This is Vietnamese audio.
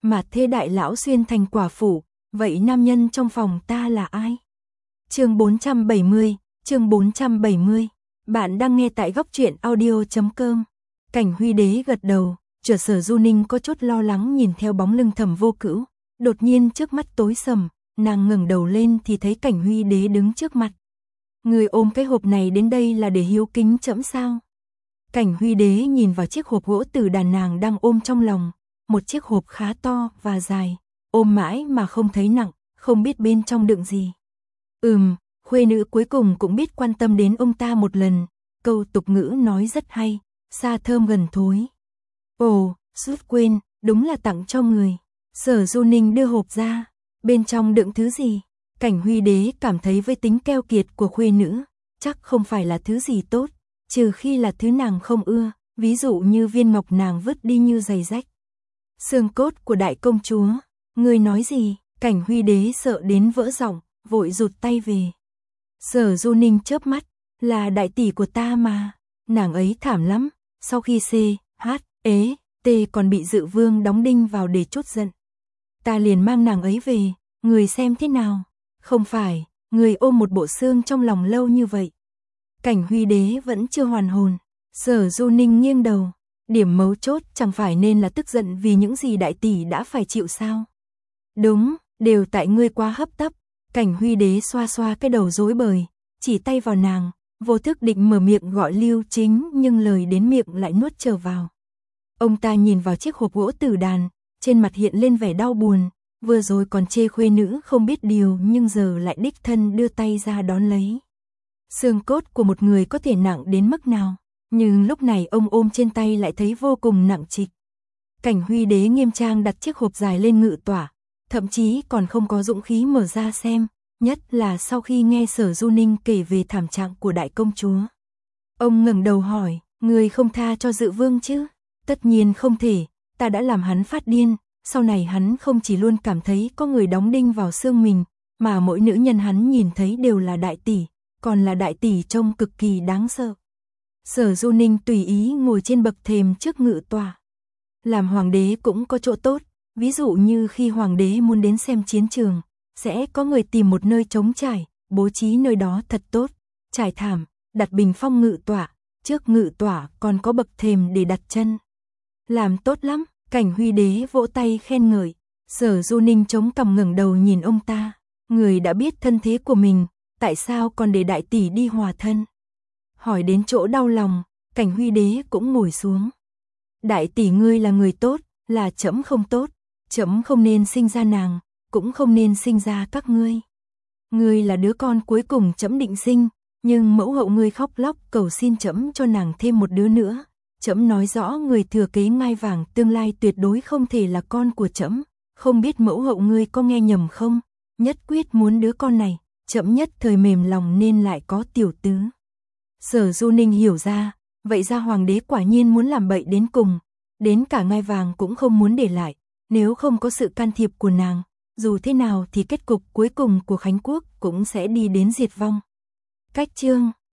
mà thê đại lão xuyên thành quả phụ, vậy nam nhân trong phòng ta là ai? Chương 470, bạn đang nghe tại góc truyện audio.com. Cảnh Huy Đế gật đầu, chợt Sở Du Ninh có chút lo lắng nhìn theo bóng lưng Thẩm Vô Cữu, đột nhiên trước mắt tối sầm, nàng ngẩng đầu lên thì thấy Cảnh Huy Đế đứng trước mặt. Người ôm cái hộp này đến đây là để hiếu kính trẫm sao? Cảnh Huy Đế nhìn vào chiếc hộp gỗ tử đàn nàng đang ôm trong lòng, một chiếc hộp khá to và dài, ôm mãi mà không thấy nặng, không biết bên trong đựng gì. Khuê nữ cuối cùng cũng biết quan tâm đến ông ta một lần, câu tục ngữ nói rất hay, xa thơm gần thối. Ồ, suýt quên, đúng là tặng cho người. Sở Du Ninh đưa hộp ra, bên trong đựng thứ gì? Cảnh Huy Đế cảm thấy với tính keo kiệt của khuê nữ, chắc không phải là thứ gì tốt, trừ khi là thứ nàng không ưa, ví dụ như viên ngọc nàng vứt đi như giày rách. Xương cốt của đại công chúa, ngươi nói gì? Cảnh Huy Đế sợ đến vỡ giọng, vội rụt tay về. Sở Du Ninh chớp mắt, là đại tỷ của ta mà, nàng ấy thảm lắm, sau khi T còn bị Dự Vương đóng đinh vào để trút giận. Ta liền mang nàng ấy về, người xem thế nào? Không phải, người ôm một bộ xương trong lòng lâu như vậy. Cảnh Huy Đế vẫn chưa hoàn hồn, Sở Du Ninh nghiêng đầu, điểm mấu chốt chẳng phải nên là tức giận vì những gì đại tỷ đã phải chịu sao? Đúng, đều tại ngươi quá hấp tấp. Cảnh Huy Đế xoa xoa cái đầu rối bời, chỉ tay vào nàng, vô thức định mở miệng gọi Lưu Chính nhưng lời đến miệng lại nuốt trở vào. Ông ta nhìn vào chiếc hộp gỗ tử đàn, trên mặt hiện lên vẻ đau buồn, vừa rồi còn chê khuê nữ không biết điều nhưng giờ lại đích thân đưa tay ra đón lấy. Xương cốt của một người có thể nặng đến mức nào, nhưng lúc này ông ôm trên tay lại thấy vô cùng nặng trịch. Cảnh Huy Đế nghiêm trang đặt chiếc hộp dài lên ngự tỏa, thậm chí còn không có dũng khí mở ra xem, nhất là sau khi nghe Sở Du Ninh kể về thảm trạng của đại công chúa. Ông ngẩng đầu hỏi, người không tha cho Dự Vương chứ? Tất nhiên không thể, ta đã làm hắn phát điên, sau này hắn không chỉ luôn cảm thấy có người đóng đinh vào xương mình, mà mỗi nữ nhân hắn nhìn thấy đều là đại tỷ, còn là đại tỷ trông cực kỳ đáng sợ. Sở Du Ninh tùy ý ngồi trên bậc thềm trước ngự tòa. Làm hoàng đế cũng có chỗ tốt, ví dụ như khi hoàng đế muốn đến xem chiến trường, sẽ có người tìm một nơi trống trải, bố trí nơi đó thật tốt, trải thảm, đặt bình phong ngự tỏa, trước ngự tỏa còn có bậc thềm để đặt chân. Làm tốt lắm, Cảnh Huy Đế vỗ tay khen ngợi. Sở Du Ninh chống cằm ngẩng đầu nhìn ông ta, người đã biết thân thế của mình, tại sao còn để đại tỷ đi hòa thân? Hỏi đến chỗ đau lòng, Cảnh Huy Đế cũng ngồi xuống. Đại tỷ ngươi là người tốt, là trẫm không tốt, trẫm không nên sinh ra nàng, cũng không nên sinh ra các ngươi. Ngươi là đứa con cuối cùng trẫm định sinh, nhưng mẫu hậu ngươi khóc lóc cầu xin trẫm cho nàng thêm một đứa nữa. Trẫm nói rõ người thừa kế ngai vàng tương lai tuyệt đối không thể là con của trẫm, không biết mẫu hậu ngươi có nghe nhầm không? Nhất quyết muốn đứa con này, trẫm nhất thời mềm lòng nên lại có tiểu tứ. Sở Du Ninh hiểu ra, vậy ra hoàng đế quả nhiên muốn làm bậy đến cùng, đến cả ngai vàng cũng không muốn để lại, nếu không có sự can thiệp của nàng, dù thế nào thì kết cục cuối cùng của Khánh Quốc cũng sẽ đi đến diệt vong. Cách chương